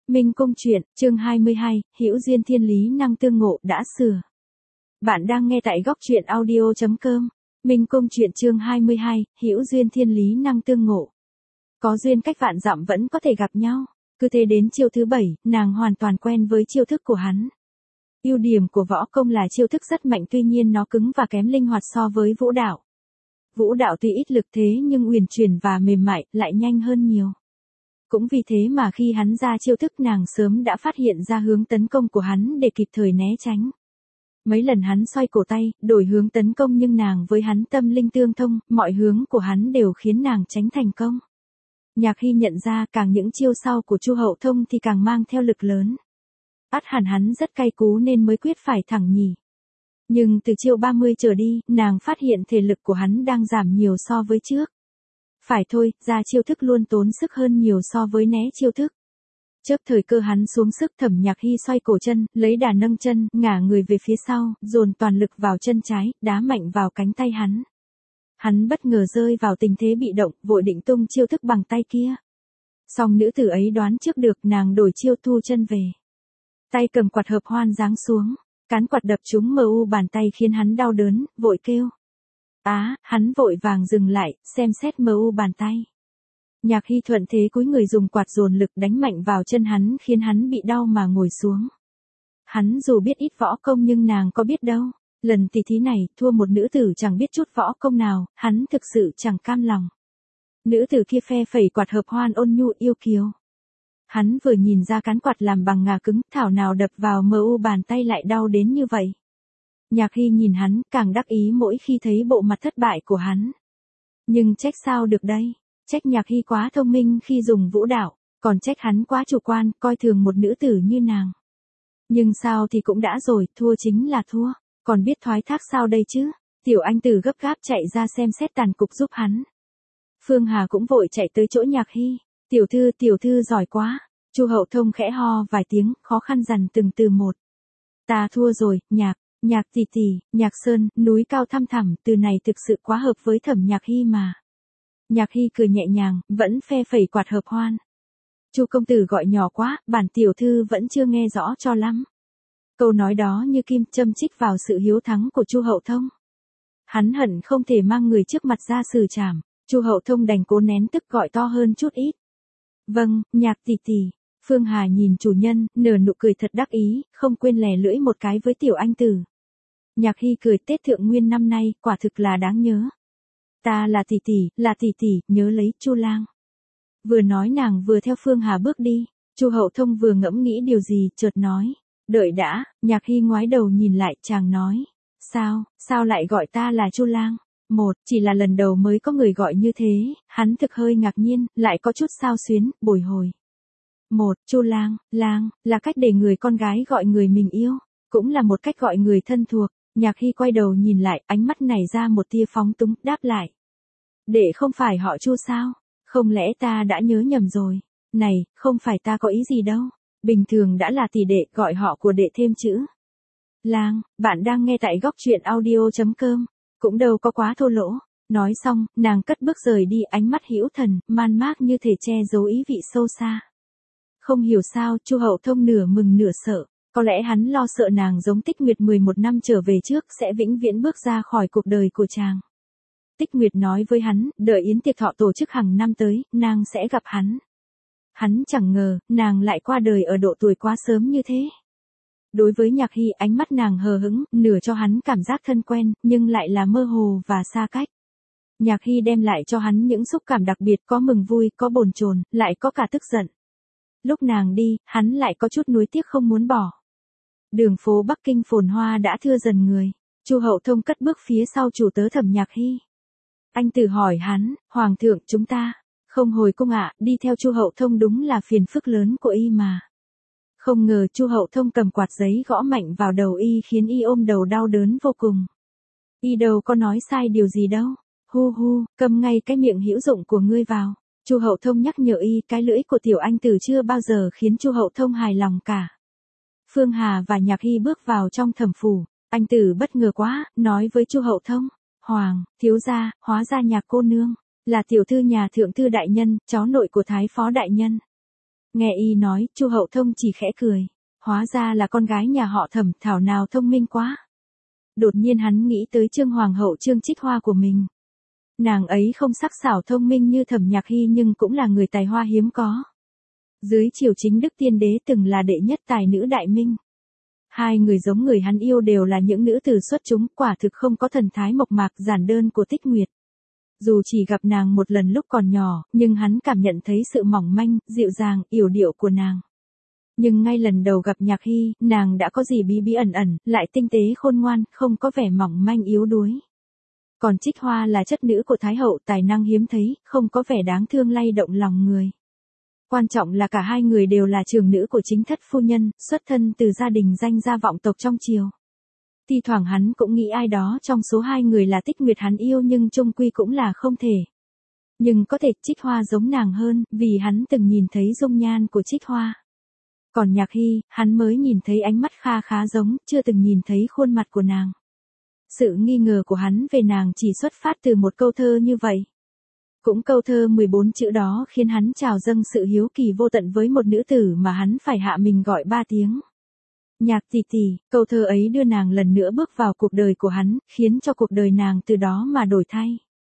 Minh Cung truyện, chương 22, hữu duyên thiên lý năng tương ngộ đã sửa. Bạn đang nghe tại góc truyện audio.com. Minh Cung truyện chương 22, hữu duyên thiên lý năng tương ngộ. Có duyên cách vạn dặm vẫn có thể gặp nhau. Cứ thế đến chiêu thứ 7, nàng hoàn toàn quen với chiêu thức của hắn. Ưu điểm của võ công là chiêu thức rất mạnh, tuy nhiên nó cứng và kém linh hoạt so với vũ đạo. Vũ đạo tuy ít lực thế nhưng uyển chuyển và mềm mại, lại nhanh hơn nhiều. Cũng vì thế mà khi hắn ra chiêu thức, nàng sớm đã phát hiện ra hướng tấn công của hắn để kịp thời né tránh. Mấy lần hắn xoay cổ tay, đổi hướng tấn công, nhưng nàng với hắn tâm linh tương thông, mọi hướng của hắn đều khiến nàng tránh thành công. Nhạc Hy nhận ra càng những chiêu sau của Chu Hậu Thông thì càng mang theo lực lớn. Ắt hẳn hắn rất cay cú nên mới quyết phải thẳng nhỉ. Nhưng từ chiêu 30 trở đi, nàng phát hiện thể lực của hắn đang giảm nhiều so với trước. Phải thôi, ra chiêu thức luôn tốn sức hơn nhiều so với né chiêu thức. Chớp thời cơ hắn xuống sức, Thẩm Nhạc Hy xoay cổ chân, lấy đà nâng chân, ngả người về phía sau, dồn toàn lực vào chân trái, đá mạnh vào cánh tay hắn. Hắn bất ngờ rơi vào tình thế bị động, vội định tung chiêu thức bằng tay kia. Song nữ tử ấy đoán trước được, nàng đổi chiêu thu chân về. Tay cầm quạt hợp hoan giáng xuống, cán quạt đập trúng mu bàn tay khiến hắn đau đớn, vội kêu. Hắn vội vàng dừng lại, xem xét mu bàn tay. Nhạc Hy thuận thế cúi người dùng quạt dồn lực đánh mạnh vào chân hắn, khiến hắn bị đau mà ngồi xuống. Hắn dù biết ít võ công nhưng nàng có biết đâu. Lần tỷ thí này, thua một nữ tử chẳng biết chút võ công nào, hắn thực sự chẳng cam lòng. Nữ tử kia phe phẩy quạt hợp hoan ôn nhu yêu kiều. Hắn vừa nhìn ra cán quạt làm bằng ngà cứng, thảo nào đập vào mu bàn tay lại đau đến như vậy. Nhạc Hy nhìn hắn, càng đắc ý mỗi khi thấy bộ mặt thất bại của hắn. Nhưng trách sao được đây? Trách Nhạc Hy quá thông minh khi dùng vũ đạo, còn trách hắn quá chủ quan, coi thường một nữ tử như nàng. Nhưng sao thì cũng đã rồi, thua chính là thua, còn biết thoái thác sao đây chứ? Tiểu Anh Tử gấp gáp chạy ra xem xét tàn cục giúp hắn. Phương Hà cũng vội chạy tới chỗ Nhạc Hy. Tiểu thư giỏi quá. Chu Hậu Thông khẽ ho vài tiếng, khó khăn dằn từng từ một. Ta thua rồi, Nhạc tỷ tỷ, Nhạc Sơn, núi cao thăm thẳm, từ này thực sự quá hợp với Thẩm Nhạc Hy mà. Nhạc Hy cười nhẹ nhàng, vẫn phe phẩy quạt hợp hoan. Chu công tử gọi nhỏ quá, bản tiểu thư vẫn chưa nghe rõ cho lắm. Câu nói đó như kim châm chích vào sự hiếu thắng của Chu Hậu Thông. Hắn hận không thể mang người trước mặt ra xử trảm. Chu Hậu Thông đành cố nén tức gọi to hơn chút ít. Vâng, Nhạc tỷ tỷ. Phương Hà nhìn chủ nhân, nở nụ cười thật đắc ý, không quên lè lưỡi một cái với Tiểu Anh Tử. Nhạc Hy cười, Tết Thượng Nguyên năm nay, quả thực là đáng nhớ. Ta là tỷ tỷ, nhớ lấy Chu lang. Vừa nói nàng vừa theo Phương Hà bước đi. Chu Hậu Thông vừa ngẫm nghĩ điều gì, chợt nói. Đợi đã. Nhạc Hy ngoái đầu nhìn lại, chàng nói. Sao lại gọi ta là Chu lang? Chỉ là lần đầu mới có người gọi như thế, hắn thực hơi ngạc nhiên, lại có chút xao xuyến, bồi hồi. Chu lang, là cách để người con gái gọi người mình yêu, cũng là một cách gọi người thân thuộc. Nhạc Hy quay đầu nhìn lại, ánh mắt nảy ra một tia phóng túng, đáp lại. Đệ không phải họ Chu sao? Không lẽ ta đã nhớ nhầm rồi? Này, không phải ta có ý gì đâu. Bình thường đã là tỷ đệ, gọi họ của đệ thêm chữ lang. Bạn đang nghe tại góc truyện audio.com. Cũng đâu có quá thô lỗ. Nói xong, nàng cất bước rời đi, ánh mắt hữu thần, man mác như thể che giấu ý vị sâu xa. Không hiểu sao, Chu Hậu Thông nửa mừng nửa sợ. Có lẽ hắn lo sợ nàng giống Tích Nguyệt 11 năm trở về trước sẽ vĩnh viễn bước ra khỏi cuộc đời của chàng. Tích Nguyệt nói với hắn, đợi yến tiệc thọ tổ chức hàng năm tới, nàng sẽ gặp hắn. Hắn chẳng ngờ, nàng lại qua đời ở độ tuổi quá sớm như thế. Đối với Nhạc Hy, ánh mắt nàng hờ hững, nửa cho hắn cảm giác thân quen, nhưng lại là mơ hồ và xa cách. Nhạc Hy đem lại cho hắn những xúc cảm đặc biệt, có mừng vui, có bồn chồn, lại có cả tức giận. Lúc nàng đi, hắn lại có chút nuối tiếc không muốn bỏ. Đường phố Bắc Kinh phồn hoa đã thưa dần người. Chu Hậu Thông cất bước phía sau chủ tớ Thẩm Nhạc Hy. Anh Tử hỏi hắn, Hoàng thượng, chúng ta không hồi cung ạ? Đi theo Chu Hậu Thông đúng là phiền phức lớn của y mà. Không ngờ Chu Hậu Thông cầm quạt giấy gõ mạnh vào đầu y, khiến y ôm đầu đau đớn vô cùng. Y đâu có nói sai điều gì đâu. Hu, câm ngay cái miệng hữu dụng của ngươi vào. Chu Hậu Thông nhắc nhở y, cái lưỡi của Tiểu Anh Tử chưa bao giờ khiến Chu Hậu Thông hài lòng cả. Phương Hà và Nhạc Hy bước vào trong thẩm phủ. Anh Tử bất ngờ quá, nói với Chu Hậu Thông. Hoàng, thiếu gia, hóa ra Nhạc cô nương là tiểu thư nhà thượng thư đại nhân, cháu nội của thái phó đại nhân. Nghe y nói, Chu Hậu Thông chỉ khẽ cười. Hóa ra là con gái nhà họ Thẩm, thảo nào thông minh quá. Đột nhiên hắn nghĩ tới Trương Hoàng hậu Trương Trích Hoa của mình. Nàng ấy không sắc sảo thông minh như Thẩm Nhạc Hy nhưng cũng là người tài hoa hiếm có. Dưới triều chính Đức Tiên Đế từng là đệ nhất tài nữ đại minh. Hai người giống người hắn yêu đều là những nữ tử xuất chúng, quả thực không có thần thái mộc mạc giản đơn của Tích Nguyệt. Dù chỉ gặp nàng một lần lúc còn nhỏ, nhưng hắn cảm nhận thấy sự mỏng manh, dịu dàng, yểu điệu của nàng. Nhưng ngay lần đầu gặp Nhạc Hy, nàng đã có gì bí bí ẩn ẩn, lại tinh tế khôn ngoan, không có vẻ mỏng manh yếu đuối. Còn Trích Hoa là chất nữ của Thái hậu, tài năng hiếm thấy, không có vẻ đáng thương lay động lòng người. Quan trọng là cả hai người đều là trưởng nữ của chính thất phu nhân, xuất thân từ gia đình danh gia vọng tộc trong triều. Thi thoảng hắn cũng nghĩ ai đó trong số hai người là Tích Nguyệt hắn yêu nhưng chung quy cũng là không thể. Nhưng có thể Trích Hoa giống nàng hơn, vì hắn từng nhìn thấy dung nhan của Trích Hoa. Còn Nhạc Hy, hắn mới nhìn thấy ánh mắt khá giống, chưa từng nhìn thấy khuôn mặt của nàng. Sự nghi ngờ của hắn về nàng chỉ xuất phát từ một câu thơ như vậy. Cũng câu thơ 14 chữ đó khiến hắn trào dâng sự hiếu kỳ vô tận với một nữ tử mà hắn phải hạ mình gọi 3 tiếng. Nhạc tỷ tỷ, câu thơ ấy đưa nàng lần nữa bước vào cuộc đời của hắn, khiến cho cuộc đời nàng từ đó mà đổi thay.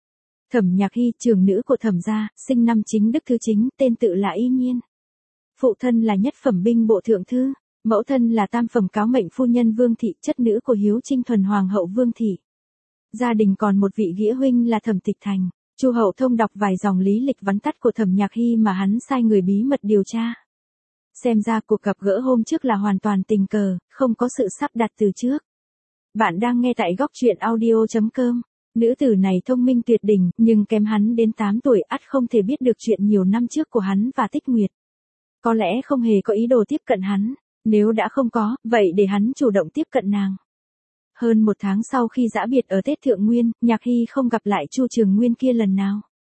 Thẩm Nhạc Hy, trưởng nữ của Thẩm gia, sinh năm Chính Đức thứ Chính, tên tự là Y Nhiên. Phụ thân là nhất phẩm binh bộ thượng thư, mẫu thân là tam phẩm cáo mệnh phu nhân Vương thị, chất nữ của Hiếu Trinh thuần hoàng hậu Vương thị. Gia đình còn một vị nghĩa huynh là Thẩm Tịch Thành. Chu Hậu Thông đọc vài dòng lý lịch vắn tắt của Thẩm Nhạc Hy mà hắn sai người bí mật điều tra. Xem ra cuộc gặp gỡ hôm trước là hoàn toàn tình cờ, không có sự sắp đặt từ trước. Bạn đang nghe tại góc truyện audio.com. Nữ tử này thông minh tuyệt đỉnh, nhưng kém hắn đến 8 tuổi ắt không thể biết được chuyện nhiều năm trước của hắn và Tích Nguyệt. Có lẽ không hề có ý đồ tiếp cận hắn, nếu đã không có, vậy để hắn chủ động tiếp cận nàng. Hơn 1 tháng sau khi giã biệt ở Tết Thượng Nguyên, Nhạc Hy không gặp lại Chu Trường Nguyên kia lần nào.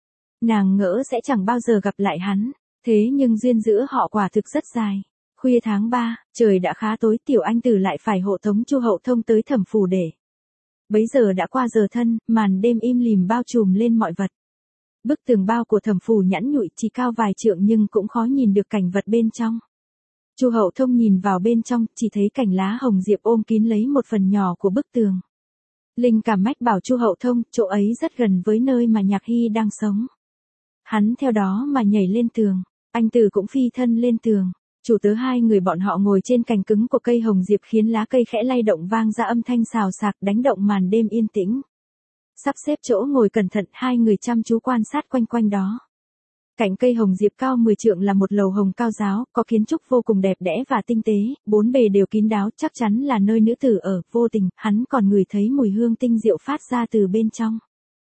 Nàng ngỡ sẽ chẳng bao giờ gặp lại hắn, thế nhưng duyên giữa họ quả thực rất dài. Khuya tháng 3, trời đã khá tối, Tiểu Anh Tử lại phải hộ tống Chu Hậu Thông tới Thẩm phủ để. Bấy giờ đã qua giờ thân, màn đêm im lìm bao trùm lên mọi vật. Bức tường bao của Thẩm phủ nhẵn nhụi chỉ cao vài trượng nhưng cũng khó nhìn được cảnh vật bên trong. Chu Hậu Thông nhìn vào bên trong, chỉ thấy cành lá hồng diệp ôm kín lấy một phần nhỏ của bức tường. Linh cảm mách bảo Chu Hậu Thông, chỗ ấy rất gần với nơi mà Nhạc Hy đang sống. Hắn theo đó mà nhảy lên tường, anh Tử cũng phi thân lên tường. Chủ tớ hai người bọn họ ngồi trên cành cứng của cây hồng diệp khiến lá cây khẽ lay động vang ra âm thanh xào xạc đánh động màn đêm yên tĩnh. Sắp xếp chỗ ngồi cẩn thận, hai người chăm chú quan sát quanh quanh đó. Cạnh cây hồng diệp cao 10 trượng là một lầu hồng cao giáo, có kiến trúc vô cùng đẹp đẽ và tinh tế, bốn bề đều kín đáo, chắc chắn là nơi nữ tử ở. Vô tình, hắn còn ngửi thấy mùi hương tinh diệu phát ra từ bên trong.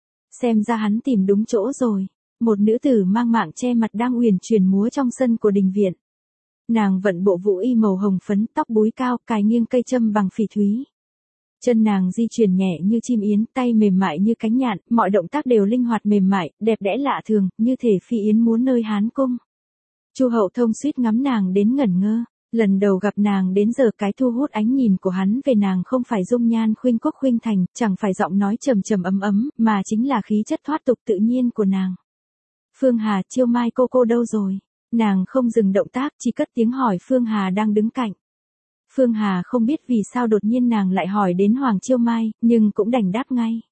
Xem ra hắn tìm đúng chỗ rồi. Một nữ tử mang mạng che mặt đang uyển chuyển múa trong sân của đình viện. Nàng vận bộ vũ y màu hồng phấn, tóc búi cao, cài nghiêng cây châm bằng phỉ thúy. Chân nàng di chuyển nhẹ như chim yến, tay mềm mại như cánh nhạn, mọi động tác đều linh hoạt mềm mại, đẹp đẽ lạ thường, như thể phi yến múa nơi Hán cung. Chu Hậu Thông suýt ngắm nàng đến ngẩn ngơ. Lần đầu gặp nàng đến giờ cái thu hút ánh nhìn của hắn về nàng không phải dung nhan khuynh quốc khuynh thành, chẳng phải giọng nói trầm trầm ấm ấm, mà chính là khí chất thoát tục tự nhiên của nàng. Phương Hà, Chiêu Mai cô đâu rồi? Nàng không dừng động tác, chỉ cất tiếng hỏi Phương Hà đang đứng cạnh. Phương Hà không biết vì sao đột nhiên nàng lại hỏi đến Hoàng Chiêu Mai, nhưng cũng đành đáp ngay.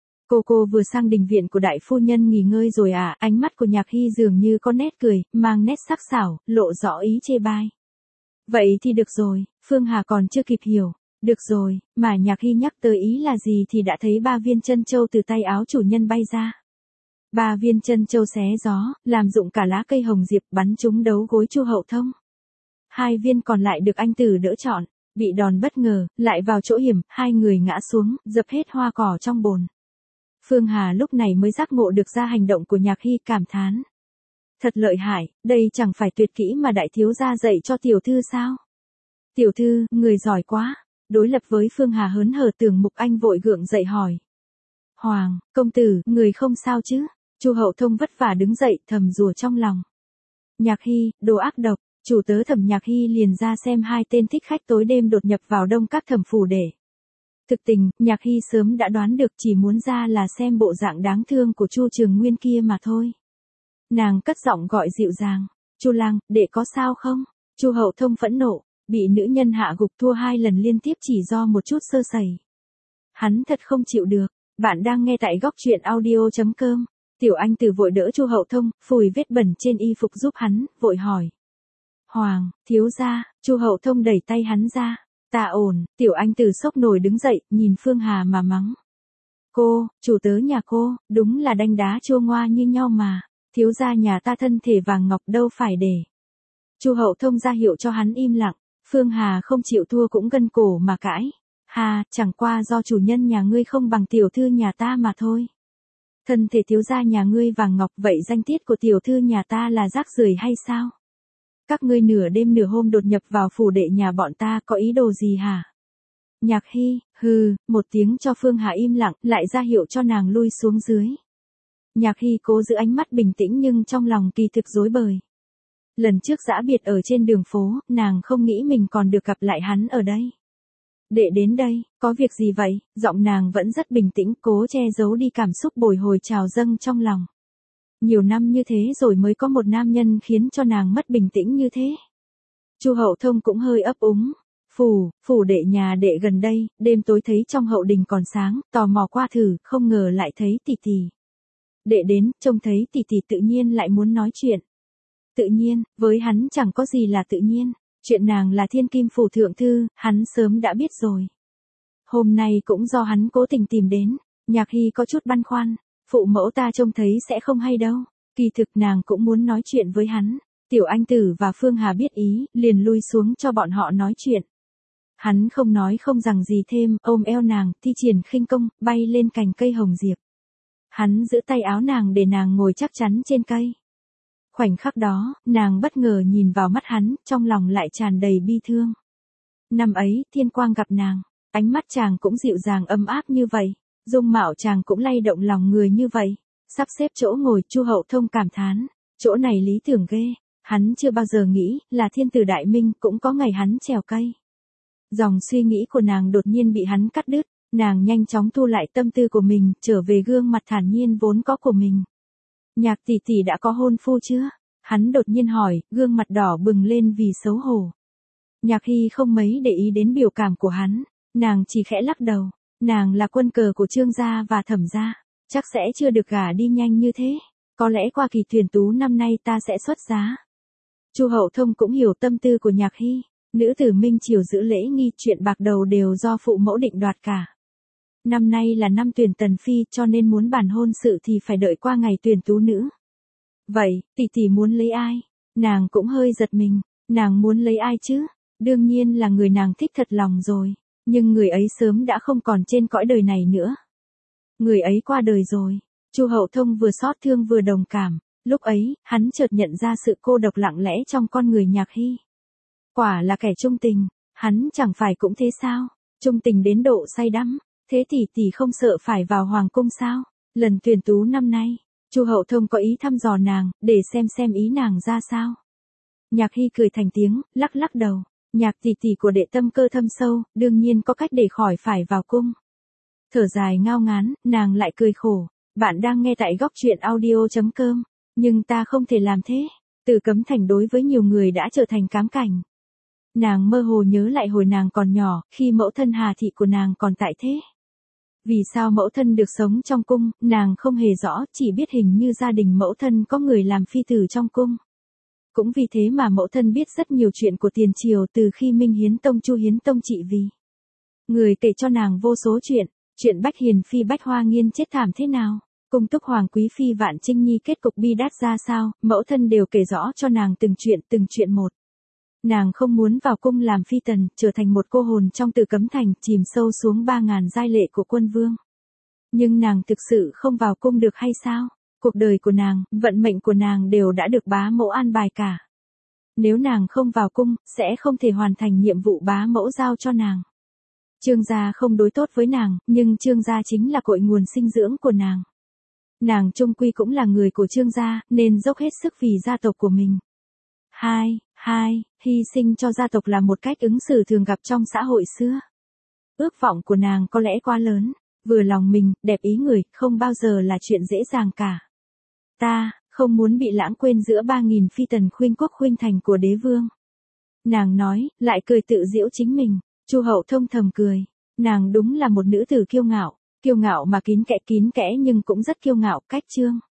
Cô vừa sang đình viện của đại phu nhân nghỉ ngơi rồi à? Ánh mắt của Nhạc Hy dường như có nét cười, mang nét sắc sảo, lộ rõ ý chê bai. Vậy thì được rồi, Phương Hà còn chưa kịp hiểu. Được rồi, mà Nhạc Hy nhắc tới ý là gì thì đã thấy 3 viên chân châu từ tay áo chủ nhân bay ra. 3 viên chân châu xé gió, làm rụng cả lá cây hồng diệp bắn trúng đấu gối Chu Hậu Thông. 2 viên còn lại được anh Tử đỡ chọn, bị đòn bất ngờ, lại vào chỗ hiểm, hai người ngã xuống, dập hết hoa cỏ trong bồn. Phương Hà lúc này mới giác ngộ được ra hành động của Nhạc Hy, cảm thán. Thật lợi hại, đây chẳng phải tuyệt kỹ mà đại thiếu gia dạy cho tiểu thư sao? Tiểu thư, người giỏi quá. Đối lập với Phương Hà hớn hở, Tưởng Mục Anh vội gượng dậy hỏi. Hoàng, công tử, người không sao chứ? Chu Hậu Thông vất vả đứng dậy, thầm rủa trong lòng. Nhạc Hy, đồ ác độc. Chủ tớ Thẩm Nhạc Hy liền ra xem 2 tên thích khách tối đêm đột nhập vào Đông Các Thẩm phủ để. Thực tình, Nhạc Hy sớm đã đoán được, chỉ muốn ra là xem bộ dạng đáng thương của Chu Trường Nguyên kia mà thôi. Nàng cất giọng gọi dịu dàng. Chu Lang, đệ có sao không? Chu Hậu Thông phẫn nộ, bị nữ nhân hạ gục thua 2 lần liên tiếp chỉ do một chút sơ sẩy. Hắn thật không chịu được. Bạn đang nghe tại góc truyện audio.com. Tiểu Anh Tử vội đỡ Chu Hậu Thông, phủi vết bẩn trên y phục giúp hắn, vội hỏi. Hoàng, thiếu gia. Chu Hậu Thông đẩy tay hắn ra. Ta ổn. Tiểu Anh Tử sốc nổi đứng dậy, nhìn Phương Hà mà mắng. Cô, chủ tớ nhà cô, đúng là đanh đá chua ngoa như nhau mà. Thiếu gia nhà ta thân thể vàng ngọc đâu phải để. Chu Hậu Thông ra hiệu cho hắn im lặng. Phương Hà không chịu thua cũng gân cổ mà cãi. Hà, chẳng qua do chủ nhân nhà ngươi không bằng tiểu thư nhà ta mà thôi. Thân thể thiếu gia nhà ngươi vàng ngọc, vậy danh tiết của tiểu thư nhà ta là rác rưởi hay sao? Các ngươi nửa đêm nửa hôm đột nhập vào phủ đệ nhà bọn ta có ý đồ gì hả? Nhạc Hy, hừ, một tiếng cho Phương Hà im lặng, lại ra hiệu cho nàng lui xuống dưới. Nhạc Hy cố giữ ánh mắt bình tĩnh nhưng trong lòng kỳ thực rối bời. Lần trước giã biệt ở trên đường phố, nàng không nghĩ mình còn được gặp lại hắn ở đây. Đệ đến đây, có việc gì vậy? Giọng nàng vẫn rất bình tĩnh, cố che giấu đi cảm xúc bồi hồi trào dâng trong lòng. Nhiều năm như thế rồi mới có một nam nhân khiến cho nàng mất bình tĩnh như thế. Chu Hậu Thông cũng hơi ấp úng. Phủ đệ nhà đệ gần đây, đêm tối thấy trong hậu đình còn sáng, tò mò qua thử, không ngờ lại thấy tỷ tỷ. Đệ đến, trông thấy tỷ tỷ tự nhiên lại muốn nói chuyện. Tự nhiên, với hắn chẳng có gì là tự nhiên. Chuyện nàng là thiên kim phủ thượng thư, hắn sớm đã biết rồi. Hôm nay cũng do hắn cố tình tìm đến. Nhạc Hy có chút băn khoăn. Phụ mẫu ta trông thấy sẽ không hay đâu. Kỳ thực nàng cũng muốn nói chuyện với hắn. Tiểu Anh Tử và Phương Hà biết ý, liền lui xuống cho bọn họ nói chuyện. Hắn không nói không rằng gì thêm, ôm eo nàng, thi triển khinh công, bay lên cành cây hồng diệp. Hắn giữ tay áo nàng để nàng ngồi chắc chắn trên cây. Khoảnh khắc đó, nàng bất ngờ nhìn vào mắt hắn, trong lòng lại tràn đầy bi thương. Năm ấy, thiên quang gặp nàng, ánh mắt chàng cũng dịu dàng ấm áp như vậy, dung mạo chàng cũng lay động lòng người như vậy. Sắp xếp chỗ ngồi, Chu Hậu Thông cảm thán, chỗ này lý tưởng ghê, hắn chưa bao giờ nghĩ là thiên tử đại minh cũng có ngày hắn trèo cây. Dòng suy nghĩ của nàng đột nhiên bị hắn cắt đứt, nàng nhanh chóng thu lại tâm tư của mình, trở về gương mặt thản nhiên vốn có của mình. Nhạc tỷ tỷ đã có hôn phu chưa? Hắn đột nhiên hỏi, gương mặt đỏ bừng lên vì xấu hổ. Nhạc Hy không mấy để ý đến biểu cảm của hắn, nàng chỉ khẽ lắc đầu. Nàng là quân cờ của Trương gia và Thẩm gia, chắc sẽ chưa được gả đi nhanh như thế. Có lẽ qua kỳ tuyển tú năm nay ta sẽ xuất giá. Chu Hậu Thông cũng hiểu tâm tư của Nhạc Hy. Nữ tử minh triều giữ lễ nghi, chuyện bạc đầu đều do phụ mẫu định đoạt cả. Năm nay là năm tuyển tần phi, cho nên muốn bàn hôn sự thì phải đợi qua ngày tuyển tú nữ. Vậy, tỷ tỷ muốn lấy ai? Nàng cũng hơi giật mình, nàng muốn lấy ai chứ? Đương nhiên là người nàng thích thật lòng rồi, nhưng người ấy sớm đã không còn trên cõi đời này nữa. Người ấy qua đời rồi. Chu Hậu Thông vừa xót thương vừa đồng cảm, lúc ấy, hắn chợt nhận ra sự cô độc lặng lẽ trong con người Nhạc Hy. Quả là kẻ trung tình, hắn chẳng phải cũng thế sao? Trung tình đến độ say đắm, thế tỷ tỷ không sợ phải vào hoàng cung sao? Lần tuyển tú năm nay, Chu Hậu Thông có ý thăm dò nàng, để xem ý nàng ra sao. Nhạc Hy cười thành tiếng, lắc lắc đầu. Nhạc tỷ tỷ của đệ tâm cơ thâm sâu, đương nhiên có cách để khỏi phải vào cung. Thở dài ngao ngán, nàng lại cười khổ. Bạn đang nghe tại góc truyện audio.com. Nhưng ta không thể làm thế. Từ Cấm Thành đối với nhiều người đã trở thành cám cảnh. Nàng mơ hồ nhớ lại hồi nàng còn nhỏ, khi mẫu thân Hà Thị của nàng còn tại thế. Vì sao mẫu thân được sống trong cung, nàng không hề rõ, chỉ biết hình như gia đình mẫu thân có người làm phi tử trong cung. Cũng vì thế mà mẫu thân biết rất nhiều chuyện của tiền triều từ khi Minh Hiến Tông Chu Hiến Tông trị vì. Người kể cho nàng vô số chuyện Bách Hiền Phi Bách Hoa Nghiên chết thảm thế nào, cung túc Hoàng Quý Phi Vạn Trinh Nhi kết cục bi đát ra sao, mẫu thân đều kể rõ cho nàng từng chuyện một. Nàng không muốn vào cung làm phi tần, trở thành một cô hồn trong Từ Cấm Thành, chìm sâu xuống 3.000 giai lệ của quân vương. Nhưng nàng thực sự không vào cung được hay sao? Cuộc đời của nàng, vận mệnh của nàng đều đã được bá mẫu an bài cả. Nếu nàng không vào cung, sẽ không thể hoàn thành nhiệm vụ bá mẫu giao cho nàng. Trương gia không đối tốt với nàng, nhưng Trương gia chính là cội nguồn sinh dưỡng của nàng. Nàng chung quy cũng là người của Trương gia, nên dốc hết sức vì gia tộc của mình. Hy sinh cho gia tộc là một cách ứng xử thường gặp trong xã hội xưa. Ước vọng của nàng có lẽ quá lớn, vừa lòng mình, đẹp ý người, không bao giờ là chuyện dễ dàng cả. Ta không muốn bị lãng quên giữa 3.000 phi tần khuynh quốc khuynh thành của đế vương. Nàng nói, lại cười tự giễu chính mình. Chu Hậu Thông thầm cười. Nàng đúng là một nữ tử kiêu ngạo mà kín kẽ nhưng cũng rất kiêu ngạo, cách trương.